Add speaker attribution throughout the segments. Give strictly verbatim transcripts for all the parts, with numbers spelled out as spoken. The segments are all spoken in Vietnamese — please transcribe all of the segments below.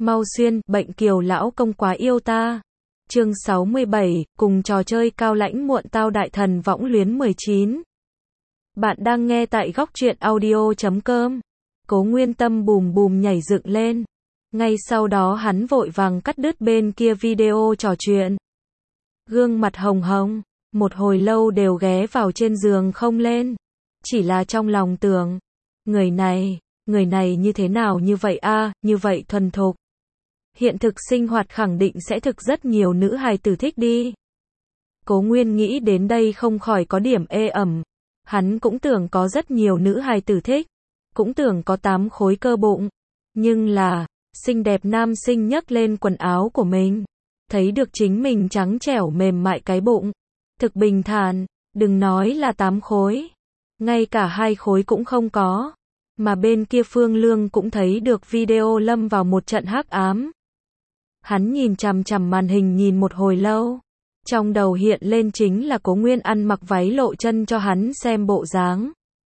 Speaker 1: Mau xuyên, bệnh kiều lão công quá yêu ta. Chương sáu mươi bảy, cùng trò chơi cao lãnh muộn tao đại thần võng luyến mười chín. Bạn đang nghe tại góc truyện audio chấm com. Cố Nguyên Tâm bùm bùm nhảy dựng lên. Ngay sau đó hắn vội vàng cắt đứt bên kia video trò chuyện. Gương mặt hồng hồng, một hồi lâu đều ghé vào trên giường không lên. Chỉ là trong lòng tưởng, người này, người này như thế nào như vậy a, như vậy thuần thục. Hiện thực sinh hoạt khẳng định sẽ thực rất nhiều nữ hài tử thích đi. Cố Nguyên nghĩ đến đây không khỏi có điểm ê ẩm. Hắn cũng tưởng có rất nhiều nữ hài tử thích, cũng tưởng có tám khối cơ bụng. Nhưng là, xinh đẹp nam sinh nhấc lên quần áo của mình, thấy được chính mình trắng trẻo mềm mại cái bụng. Thực bình thản, đừng nói là tám khối, ngay cả hai khối cũng không có. Mà bên kia Phương Lương cũng thấy được video lâm vào một trận hắc ám. Hắn nhìn chằm chằm màn hình nhìn một hồi lâu. Trong đầu hiện lên chính là Cố Nguyên ăn mặc váy lộ chân cho hắn xem bộ dáng.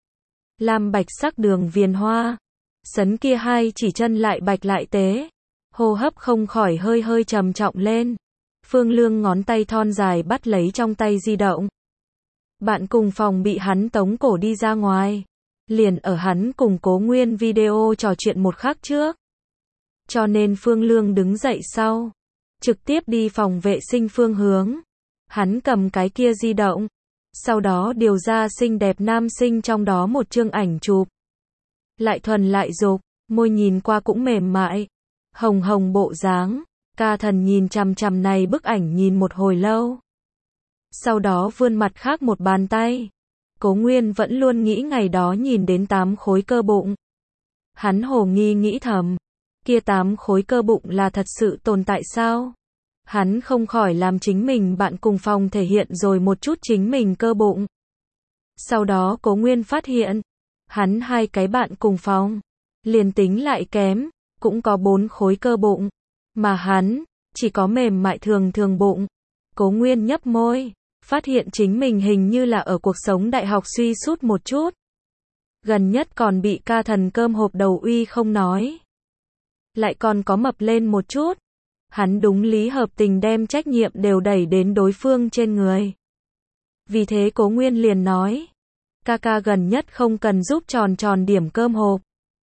Speaker 1: Lam bạch sắc đường viền hoa. Sấn kia hai chỉ chân lại bạch lại tế. Hô hấp không khỏi hơi hơi trầm trọng lên. Phương Lương ngón tay thon dài bắt lấy trong tay di động. Bạn cùng phòng bị hắn tống cổ đi ra ngoài. Liền ở hắn cùng Cố Nguyên video trò chuyện một khắc trước. Cho nên Phương Lương đứng dậy sau, trực tiếp đi phòng vệ sinh phương hướng. Hắn cầm cái kia di động, sau đó điều ra xinh đẹp nam sinh trong đó một chương ảnh chụp. Lại thuần lại dục, môi nhìn qua cũng mềm mại, hồng hồng bộ dáng. Ca Thần nhìn chằm chằm này bức ảnh nhìn một hồi lâu. Sau đó vươn mặt khác một bàn tay. Cố Nguyên vẫn luôn nghĩ ngày đó nhìn đến tám khối cơ bụng. Hắn hồ nghi nghĩ thầm, kia tám khối cơ bụng là thật sự tồn tại sao? Hắn không khỏi làm chính mình bạn cùng phòng thể hiện rồi một chút chính mình cơ bụng. Sau đó Cố Nguyên phát hiện, hắn hai cái bạn cùng phòng, liền tính lại kém, cũng có bốn khối cơ bụng, mà hắn, chỉ có mềm mại thường thường bụng. Cố Nguyên nhấp môi, phát hiện chính mình hình như là ở cuộc sống đại học suy sút một chút. Gần nhất còn bị Ca Thần cơm hộp đầu uy không nói. Lại còn có mập lên một chút. Hắn đúng lý hợp tình đem trách nhiệm đều đẩy đến đối phương trên người. Vì thế Cố Nguyên liền nói, ca ca gần nhất không cần giúp tròn tròn điểm cơm hộp.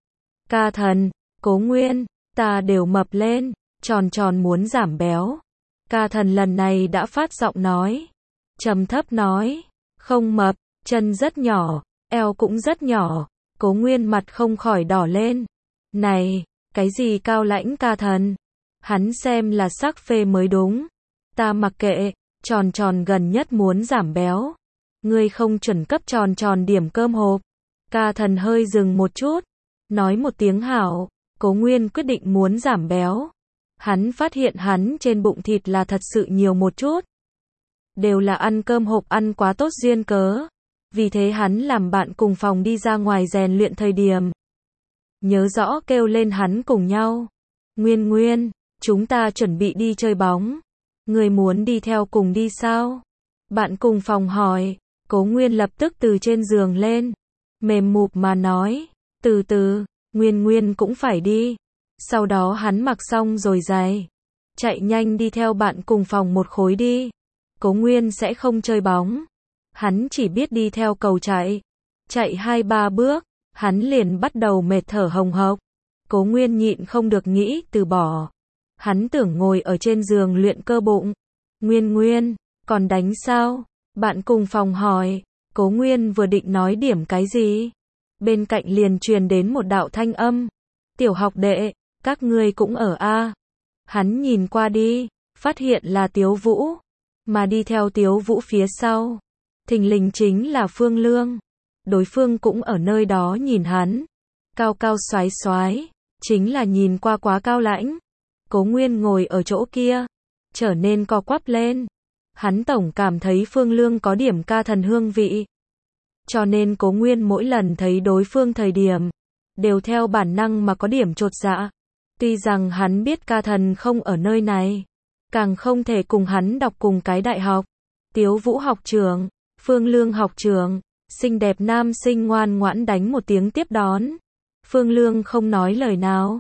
Speaker 1: Ca Thần, Cố Nguyên, ta đều mập lên, tròn tròn muốn giảm béo. Ca Thần lần này đã phát giọng nói, trầm thấp nói, không mập, chân rất nhỏ, eo cũng rất nhỏ. Cố Nguyên mặt không khỏi đỏ lên. Này, cái gì cao lãnh Ca Thần? Hắn xem là sắc phê mới đúng. Ta mặc kệ, tròn tròn gần nhất muốn giảm béo. Ngươi không chuẩn cấp tròn tròn điểm cơm hộp. Ca Thần hơi dừng một chút, nói một tiếng hảo. Cố Nguyên quyết định muốn giảm béo. Hắn phát hiện hắn trên bụng thịt là thật sự nhiều một chút. Đều là ăn cơm hộp ăn quá tốt duyên cớ. Vì thế hắn làm bạn cùng phòng đi ra ngoài rèn luyện thời điểm. Nhớ rõ kêu lên hắn cùng nhau. Nguyên Nguyên, chúng ta chuẩn bị đi chơi bóng. Người muốn đi theo cùng đi sao? Bạn cùng phòng hỏi. Cố Nguyên lập tức từ trên giường lên. Mềm mụp mà nói. Từ từ, Nguyên Nguyên cũng phải đi. Sau đó hắn mặc xong rồi giày. Chạy nhanh đi theo bạn cùng phòng một khối đi. Cố Nguyên sẽ không chơi bóng. Hắn chỉ biết đi theo cầu chạy. Chạy hai ba bước, hắn liền bắt đầu mệt thở hồng hộc. Cố Nguyên nhịn không được nghĩ từ bỏ. Hắn tưởng ngồi ở trên giường luyện cơ bụng. Nguyên Nguyên, còn đánh sao? Bạn cùng phòng hỏi. Cố Nguyên vừa định nói điểm cái gì? Bên cạnh liền truyền đến một đạo thanh âm. Tiểu học đệ, các ngươi cũng ở a. Hắn nhìn qua đi, phát hiện là Tiếu Vũ. Mà đi theo Tiếu Vũ phía sau, thình lình chính là Phương Lương. Đối phương cũng ở nơi đó nhìn hắn. Cao cao xoái xoái, chính là nhìn qua quá cao lãnh. Cố Nguyên ngồi ở chỗ kia, trở nên co quắp lên. Hắn tổng cảm thấy Phương Lương có điểm Ca Thần hương vị. Cho nên Cố Nguyên mỗi lần thấy đối phương thời điểm, đều theo bản năng mà có điểm chột dạ. Tuy rằng hắn biết Ca Thần không ở nơi này, càng không thể cùng hắn đọc cùng cái đại học. Tiếu Vũ học trưởng, Phương Lương học trưởng, xinh đẹp nam sinh ngoan ngoãn đánh một tiếng tiếp đón. Phương Lương không nói lời nào.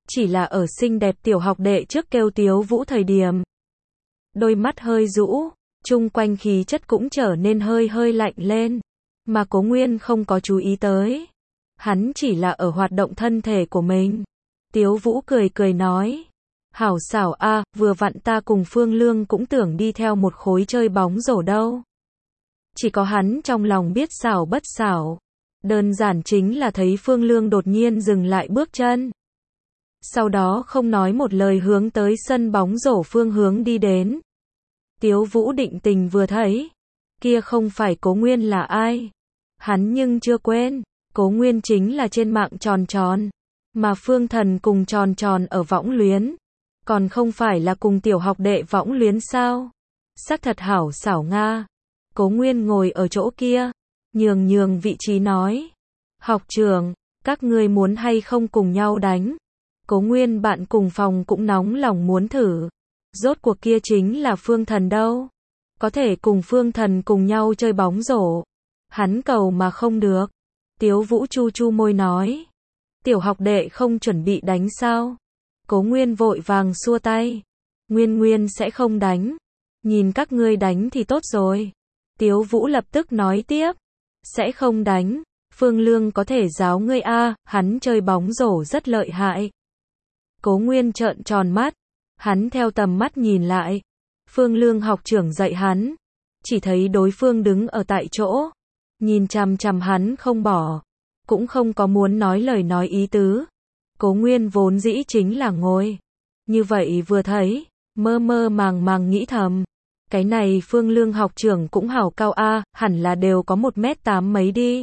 Speaker 1: Chỉ là ở xinh đẹp tiểu học đệ trước kêu Tiếu Vũ thời điểm. Đôi mắt hơi rũ, chung quanh khí chất cũng trở nên hơi hơi lạnh lên. Mà Cố Nguyên không có chú ý tới. Hắn chỉ là ở hoạt động thân thể của mình. Tiếu Vũ cười cười nói. Hảo xảo a, vừa vặn ta cùng Phương Lương cũng tưởng đi theo một khối chơi bóng rổ đâu. Chỉ có hắn trong lòng biết xảo bất xảo. Đơn giản chính là thấy Phương Lương đột nhiên dừng lại bước chân. Sau đó không nói một lời hướng tới sân bóng rổ phương hướng đi đến. Tiếu Vũ định tình vừa thấy. Kia không phải Cố Nguyên là ai. Hắn nhưng chưa quên. Cố Nguyên chính là trên mạng tròn tròn. Mà Phương Thần cùng tròn tròn ở võng luyến. Còn không phải là cùng tiểu học đệ võng luyến sao? Sắc thật hảo xảo Nga. Cố Nguyên ngồi ở chỗ kia. Nhường nhường vị trí nói. Học trưởng, các ngươi muốn hay không cùng nhau đánh? Cố Nguyên bạn cùng phòng cũng nóng lòng muốn thử. Rốt cuộc kia chính là Phương Thần đâu. Có thể cùng Phương Thần cùng nhau chơi bóng rổ. Hắn cầu mà không được. Tiếu Vũ chu chu môi nói. Tiểu học đệ không chuẩn bị đánh sao? Cố Nguyên vội vàng xua tay. Nguyên Nguyên sẽ không đánh. Nhìn các ngươi đánh thì tốt rồi. Tiếu Vũ lập tức nói tiếp. Sẽ không đánh. Phương Lương có thể giáo ngươi a, hắn chơi bóng rổ rất lợi hại. Cố Nguyên trợn tròn mắt. Hắn theo tầm mắt nhìn lại. Phương Lương học trưởng dạy hắn. Chỉ thấy đối phương đứng ở tại chỗ. Nhìn chằm chằm hắn không bỏ. Cũng không có muốn nói lời nói ý tứ. Cố Nguyên vốn dĩ chính là ngồi. Như vậy vừa thấy. Mơ mơ màng màng nghĩ thầm. Cái này Phương Lương học trưởng cũng hảo cao a, hẳn là đều có một mét tám mấy đi.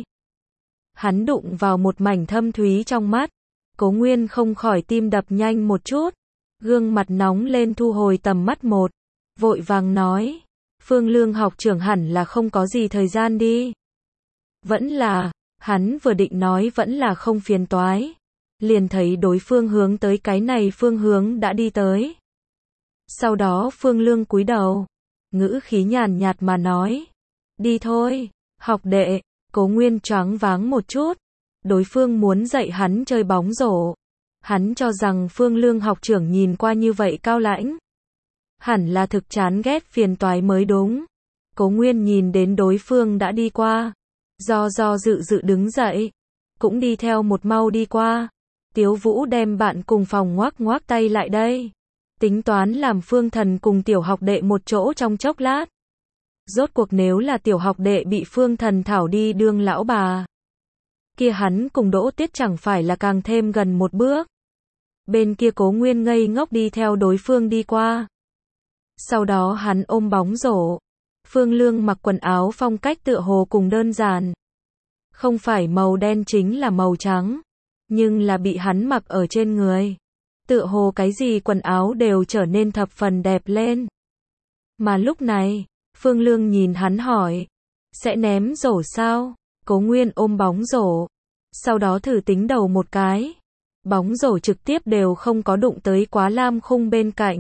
Speaker 1: Hắn đụng vào một mảnh thâm thúy trong mắt. Cố Nguyên không khỏi tim đập nhanh một chút. Gương mặt nóng lên thu hồi tầm mắt một. Vội vàng nói. Phương Lương học trưởng hẳn là không có gì thời gian đi. Vẫn là, hắn vừa định nói vẫn là không phiền toái. Liền thấy đối phương hướng tới cái này phương hướng đã đi tới. Sau đó Phương Lương cúi đầu. Ngữ khí nhàn nhạt mà nói. Đi thôi, học đệ. Cố Nguyên choáng váng một chút. Đối phương muốn dạy hắn chơi bóng rổ. Hắn cho rằng Phương Lương học trưởng nhìn qua như vậy cao lãnh. Hẳn là thực chán ghét phiền toái mới đúng. Cố Nguyên nhìn đến đối phương đã đi qua. Do do dự dự đứng dậy. Cũng đi theo một mau đi qua. Tiếu Vũ đem bạn cùng phòng ngoác ngoác tay lại đây. Tính toán làm Phương Thần cùng tiểu học đệ một chỗ trong chốc lát. Rốt cuộc nếu là tiểu học đệ bị Phương Thần thảo đi đương lão bà. Kia hắn cùng Đỗ Tiết chẳng phải là càng thêm gần một bước. Bên kia Cố Nguyên ngây ngốc đi theo đối phương đi qua. Sau đó hắn ôm bóng rổ. Phương Lương mặc quần áo phong cách tựa hồ cùng đơn giản. Không phải màu đen chính là màu trắng. Nhưng là bị hắn mặc ở trên người. Tựa hồ cái gì quần áo đều trở nên thập phần đẹp lên. Mà lúc này, Phương Lương nhìn hắn hỏi. Sẽ ném rổ sao? Cố Nguyên ôm bóng rổ. Sau đó thử tính đầu một cái. Bóng rổ trực tiếp đều không có đụng tới quá lam khung bên cạnh.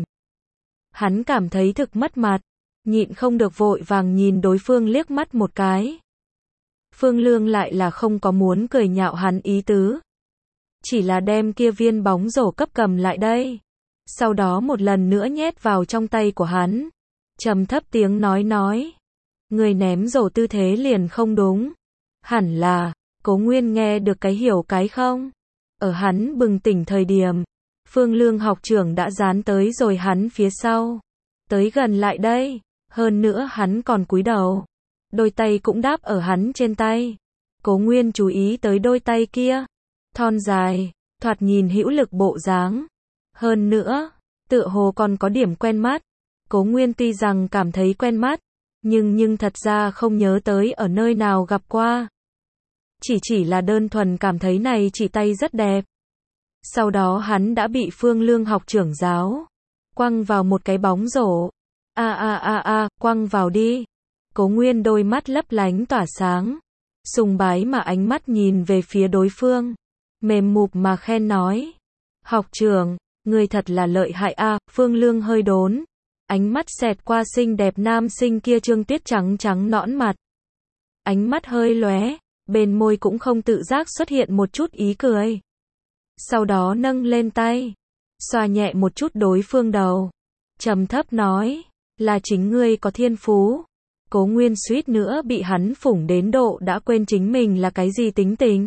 Speaker 1: Hắn cảm thấy thực mất mặt. Nhịn không được vội vàng nhìn đối phương liếc mắt một cái. Phương Lương lại là không có muốn cười nhạo hắn ý tứ. Chỉ là đem kia viên bóng rổ cấp cầm lại đây. Sau đó một lần nữa nhét vào trong tay của hắn. Trầm thấp tiếng nói nói. Người ném rổ tư thế liền không đúng. Hẳn là, Cố Nguyên nghe được cái hiểu cái không. Ở hắn bừng tỉnh thời điểm. Phương Lương học trưởng đã dán tới rồi hắn phía sau. Tới gần lại đây. Hơn nữa hắn còn cúi đầu. Đôi tay cũng đáp ở hắn trên tay. Cố Nguyên chú ý tới đôi tay kia. Thon dài, thoạt nhìn hữu lực bộ dáng. Hơn nữa, tựa hồ còn có điểm quen mắt. Cố Nguyên tuy rằng cảm thấy quen mắt, nhưng nhưng thật ra không nhớ tới ở nơi nào gặp qua. Chỉ chỉ là đơn thuần cảm thấy này chỉ tay rất đẹp. Sau đó hắn đã bị Phương Lương học trưởng giáo. Quăng vào một cái bóng rổ. A a a a, quăng vào đi. Cố Nguyên đôi mắt lấp lánh tỏa sáng. Sùng bái mà ánh mắt nhìn về phía đối phương. Mềm mụp mà khen nói. Học trưởng, người thật là lợi hại a. Phương Lương hơi đốn. Ánh mắt xẹt qua xinh đẹp nam sinh kia trương tiết trắng trắng nõn mặt. Ánh mắt hơi lóe. Bên môi cũng không tự giác xuất hiện một chút ý cười. sau đó nâng lên tay, xoa nhẹ một chút đối phương đầu, trầm thấp nói, là chính ngươi có thiên phú. Cố Nguyên suýt nữa bị hắn phủng đến độ đã quên chính mình là cái gì tính tình.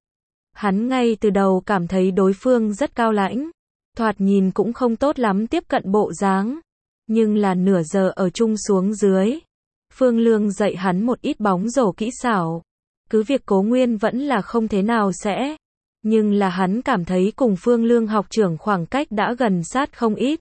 Speaker 1: Hắn ngay từ đầu cảm thấy đối phương rất cao lãnh, thoạt nhìn cũng không tốt lắm tiếp cận bộ dáng, nhưng là nửa giờ ở chung xuống dưới, Phương Lương dạy hắn một ít bóng rổ kỹ xảo. Cứ việc Cố Nguyên vẫn là không thế nào sẽ, nhưng là hắn cảm thấy cùng Phương Lương học trưởng khoảng cách đã gần sát không ít.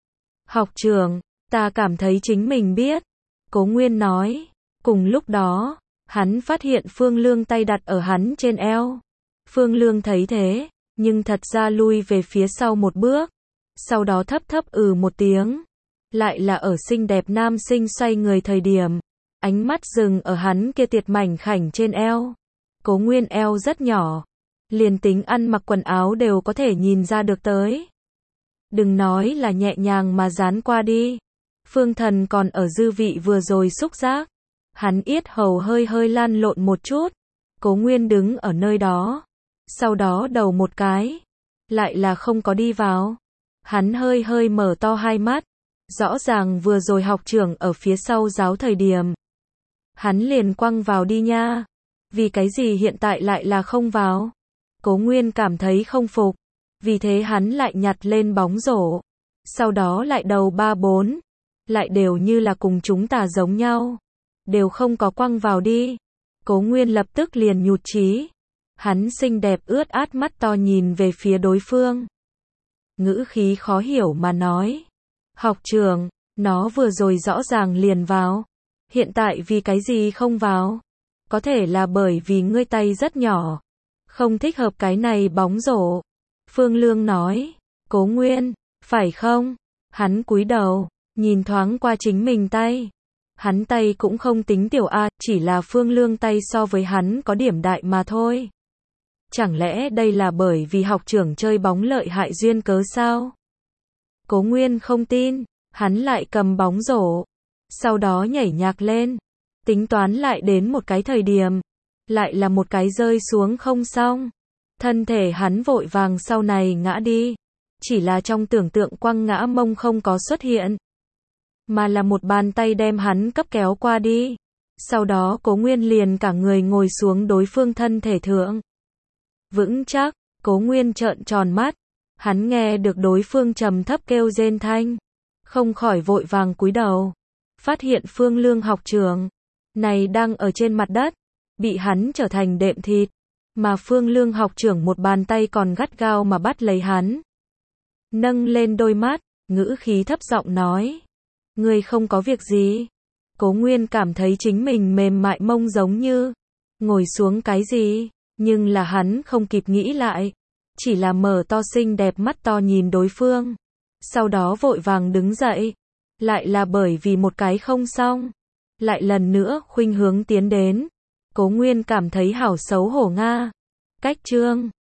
Speaker 1: Học trưởng, ta cảm thấy chính mình biết. Cố Nguyên nói. Cùng lúc đó, hắn phát hiện Phương Lương tay đặt ở hắn trên eo. Phương Lương thấy thế, nhưng thật ra lui về phía sau một bước. Sau đó thấp thấp ừ một tiếng. Lại là ở xinh đẹp nam sinh xoay người thời điểm. Ánh mắt dừng ở hắn kia tiệt mảnh khảnh trên eo. Cố Nguyên eo rất nhỏ. Liền tính ăn mặc quần áo đều có thể nhìn ra được tới. Đừng nói là nhẹ nhàng mà dán qua đi. Phương Thần còn ở dư vị vừa rồi xúc giác. Hắn yết hầu hơi hơi lăn lộn một chút. Cố Nguyên đứng ở nơi đó. Sau đó đầu một cái. Lại là không có đi vào. Hắn hơi hơi mở to hai mắt. Rõ ràng vừa rồi học trưởng ở phía sau giáo thời điểm. Hắn liền quăng vào đi nha. Vì cái gì hiện tại lại là không vào? Cố Nguyên cảm thấy không phục. Vì thế hắn lại nhặt lên bóng rổ. Sau đó lại đầu ba bốn. Lại đều như là cùng chúng ta giống nhau. Đều không có quăng vào đi. Cố Nguyên lập tức liền nhụt chí. Hắn xinh đẹp ướt át mắt to nhìn về phía đối phương. Ngữ khí khó hiểu mà nói. Học trưởng, nó vừa rồi rõ ràng liền vào. Hiện tại vì cái gì không vào? Có thể là bởi vì ngươi tay rất nhỏ. Không thích hợp cái này bóng rổ. Phương Lương nói. Cố Nguyên, phải không? Hắn cúi đầu, nhìn thoáng qua chính mình tay. Hắn tay cũng không tính tiểu a, chỉ là Phương Lương tay so với hắn có điểm đại mà thôi. Chẳng lẽ đây là bởi vì học trưởng chơi bóng lợi hại duyên cớ sao? Cố Nguyên không tin, hắn lại cầm bóng rổ. Sau đó nhảy nhạc lên. Tính toán lại đến một cái thời điểm. Lại là một cái rơi xuống không xong. Thân thể hắn vội vàng sau này ngã đi. Chỉ là trong tưởng tượng quăng ngã mông không có xuất hiện. Mà là một bàn tay đem hắn cấp kéo qua đi. Sau đó Cố Nguyên liền cả người ngồi xuống đối phương thân thể thượng. Vững chắc, Cố Nguyên trợn tròn mắt. Hắn nghe được đối phương trầm thấp kêu rên thanh. Không khỏi vội vàng cúi đầu. Phát hiện Phương Lương học trưởng này đang ở trên mặt đất. Bị hắn trở thành đệm thịt. Mà Phương Lương học trưởng một bàn tay còn gắt gao mà bắt lấy hắn. Nâng lên đôi mắt, ngữ khí thấp giọng nói. Ngươi không có việc gì. Cố Nguyên cảm thấy chính mình mềm mại mông giống như ngồi xuống cái gì, nhưng là hắn không kịp nghĩ lại. Chỉ là mở to xinh đẹp mắt to nhìn đối phương. Sau đó vội vàng đứng dậy. Lại là bởi vì một cái không xong. Lại lần nữa khuynh hướng tiến đến. Cố Nguyên cảm thấy hảo xấu hổ nga. Cách chương